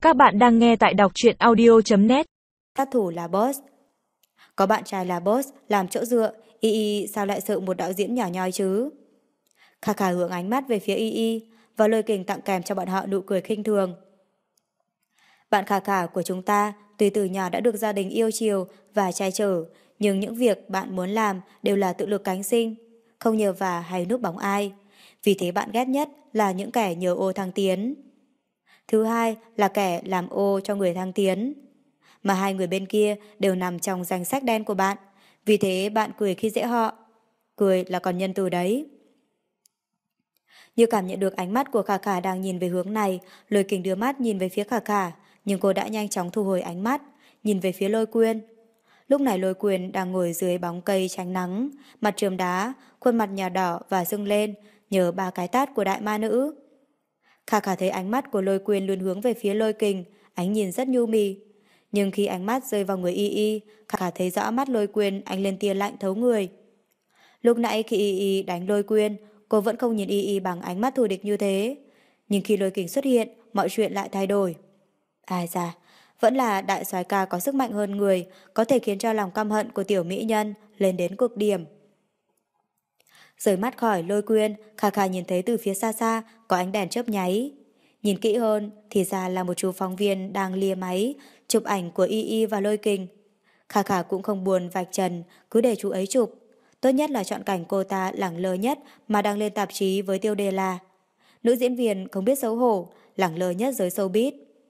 Các bạn đang nghe tại đọc truyện audio.net. Sát thủ là boss. Có bạn trai là boss làm chỗ dựa, Y sao lại sợ một đạo diễn nhỏ nhoi chứ? Khà khà hướng ánh mắt về phía Y và Lôi Kình tặng kèm cho bọn họ nụ cười khinh thường. Bạn khà khà của chúng ta tuy từ nhỏ đã được gia đình yêu chiều và che chở, nhưng những việc bạn muốn làm đều là tự lực cánh sinh, không nhờ vả hay núp bóng ai. Vì thế bạn ghét nhất là những kẻ nhờ ô thăng tiến. Thứ hai là kẻ làm ô cho người thăng tiến. Mà hai người bên kia đều nằm trong danh sách đen của bạn. Vì thế bạn cười khi dễ họ. Cười là còn nhân từ đấy. Như cảm nhận được ánh mắt của Khả Khả đang nhìn về hướng này, Lôi Kình đưa mắt nhìn về phía Khả Khả, nhưng cô đã nhanh chóng thu hồi ánh mắt, nhìn về phía Lôi Quyên. Lúc này Lôi Quyên đang ngồi dưới bóng cây tránh nắng, mặt trườm đá, khuôn mặt nhỏ đỏ và sưng lên, nhờ ba cái tát của đại ma nữ. Khả Khả thấy ánh mắt của Lôi Quyên luôn hướng về phía Lôi Kình, ánh nhìn rất nhu mì. Nhưng khi ánh mắt rơi vào người Khả Khả thấy rõ mắt Lôi Quyên ánh lên tia lạnh thấu người. Lúc nãy khi đánh Lôi Quyên, cô vẫn không nhìn bằng ánh mắt thù địch như thế. Nhưng khi Lôi Kình xuất hiện, mọi chuyện lại thay đổi. Ai da, vẫn là đại soái ca có sức mạnh hơn người, có thể khiến cho lòng căm hận của tiểu mỹ nhân lên đến cực điểm. Rời mắt khỏi Lôi Quyên, Khà Khà nhìn thấy từ phía xa xa có ánh đèn chớp nháy. Nhìn kỹ hơn thì ra là một chú phóng viên đang lia máy chụp ảnh của và Lôi Kình. Khà Khà cũng không buồn vạch trần, cứ để chú ấy chụp. Tốt nhất là chọn cảnh cô ta lẳng lơ nhất mà đăng lên tạp chí với tiêu đề là nữ diễn viên không biết xấu hổ, lẳng lơ nhất giới showbiz.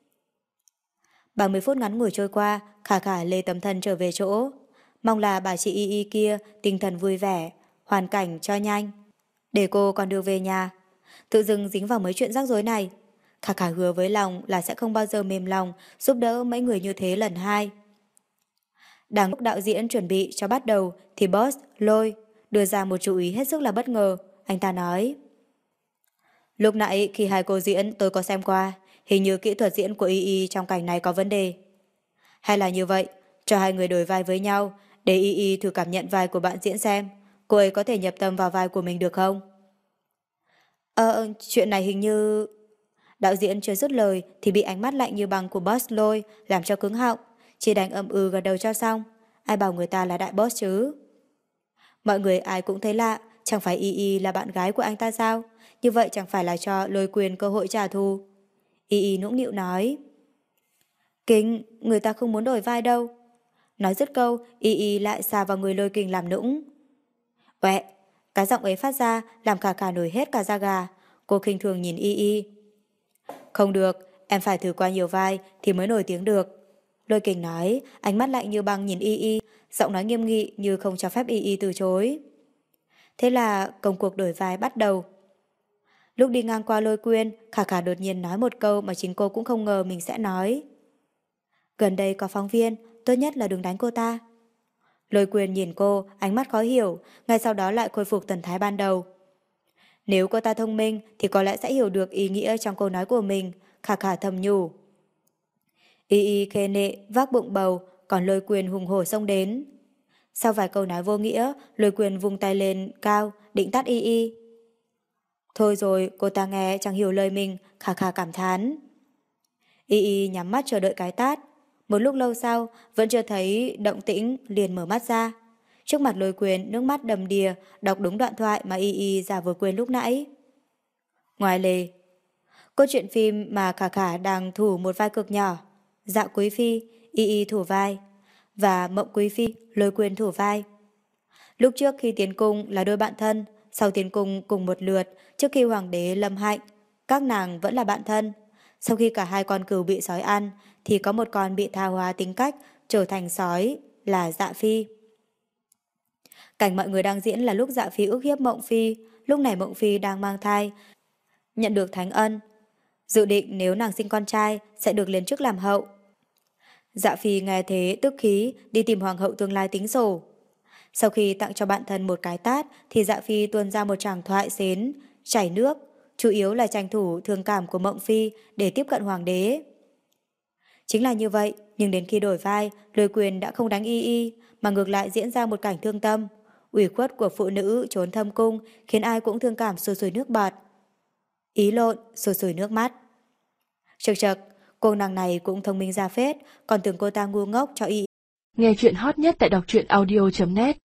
30 phút ngắn ngủi trôi qua, Khà Khà lê tấm thân trở về chỗ. Mong là bà chị kia tinh thần vui vẻ, hoàn cảnh cho nhanh, để cô còn được về nhà. Tự dưng dính vào mấy chuyện rắc rối này. Khà Khà hứa với lòng là sẽ không bao giờ mềm lòng giúp đỡ mấy người như thế lần hai. Đang lúc đạo diễn chuẩn bị cho bắt đầu thì boss Lôi đưa ra một chú ý hết sức là bất ngờ. Anh ta nói: lúc nãy khi hai cô diễn tôi có xem qua, hình như kỹ thuật diễn của trong cảnh này có vấn đề. Hay là như vậy, cho hai người đổi vai với nhau, để thử cảm nhận vai của bạn diễn xem, cô ấy có thể nhập tâm vào vai của mình được không? Chuyện này hình như... Đạo diễn chưa dứt lời thì bị ánh mắt lạnh như băng của boss Lôi làm cho cứng họng, chỉ đành gật đầu cho xong. Ai bảo người ta là đại boss chứ? Mọi người ai cũng thấy lạ, chẳng phải là bạn gái của anh ta sao? Như vậy chẳng phải là cho Lôi Quyền cơ hội trả thù? Nũng nịu nói: Kính, người ta không muốn đổi vai đâu. Nói dứt câu, lại xà vào người Lôi Kình làm nũng. Uẹ, cái giọng ấy phát ra làm Khà Khà nổi hết cả da gà. Cô khinh thường nhìn Không được, em phải thử qua nhiều vai thì mới nổi tiếng được. Lôi Kình nói, ánh mắt lạnh như băng nhìn giọng nói nghiêm nghị như không cho phép từ chối. Thế là công cuộc đổi vai bắt đầu. Lúc đi ngang qua Lôi Quyên, Khà Khà đột nhiên nói một câu mà chính cô cũng không ngờ mình sẽ nói. Gần đây có phóng viên, tốt nhất là đừng đánh cô ta. Lôi Quyên nhìn cô, ánh mắt khó hiểu, ngay sau đó lại khôi phục thần thái ban đầu. Nếu cô ta thông minh thì có lẽ sẽ hiểu được ý nghĩa trong câu nói của mình, Khà Khà thầm nhủ. Khê nệ, vác bụng bầu, còn Lôi Quyên hùng hổ xông đến. Sau vài câu nói vô nghĩa, Lôi Quyên vung tay lên cao, định tát Thôi rồi, cô ta nghe chẳng hiểu lời mình, Khà Khà cảm thán. Nhắm mắt chờ đợi cái tát. Một lúc lâu sau, vẫn chưa thấy động tĩnh, liền mở mắt ra. Trước mặt Lôi Quyên, nước mắt đầm đìa, đọc đúng đoạn thoại mà giả vừa quên lúc nãy. Ngoài lề, câu chuyện phim mà Khà Khà đang thủ một vai cực nhỏ. Dạo Quý Phi, thủ vai, và Mộng Quý Phi, Lôi Quyên thủ vai. Lúc trước khi tiến cung là đôi bạn thân, sau tiến cung cùng một lượt, trước khi hoàng đế lâm hạnh, các nàng vẫn là bạn thân. Sau khi cả hai con cừu bị sói ăn, thì có một con bị tha hóa tính cách, trở thành sói, là Dạ Phi. Cảnh mọi người đang diễn là lúc Dạ Phi ức hiếp Mộng Phi, lúc này Mộng Phi đang mang thai, nhận được thánh ân. Dự định nếu nàng sinh con trai sẽ được lên chức làm hậu. Dạ Phi nghe thế tức khí đi tìm hoàng hậu tương lai tính sổ. Sau khi tặng cho bạn thân một cái tát thì Dạ Phi tuôn ra một tràng thoại xến, chảy nước, chủ yếu là tranh thủ thương cảm của Mộng Phi để tiếp cận hoàng đế. Chính là như vậy, nhưng đến khi đổi vai, Lôi Quyền đã không đánh mà ngược lại diễn ra một cảnh thương tâm. Ủy khuất của phụ nữ trốn thâm cung khiến ai cũng thương cảm sôi sôi nước bọt. Ý lộn, sôi sôi nước mắt. Chật chật, Cô nàng này cũng thông minh ra phết, còn tưởng cô ta ngu ngốc cho y. Nghe chuyện hot nhất tại đọc truyện audio.net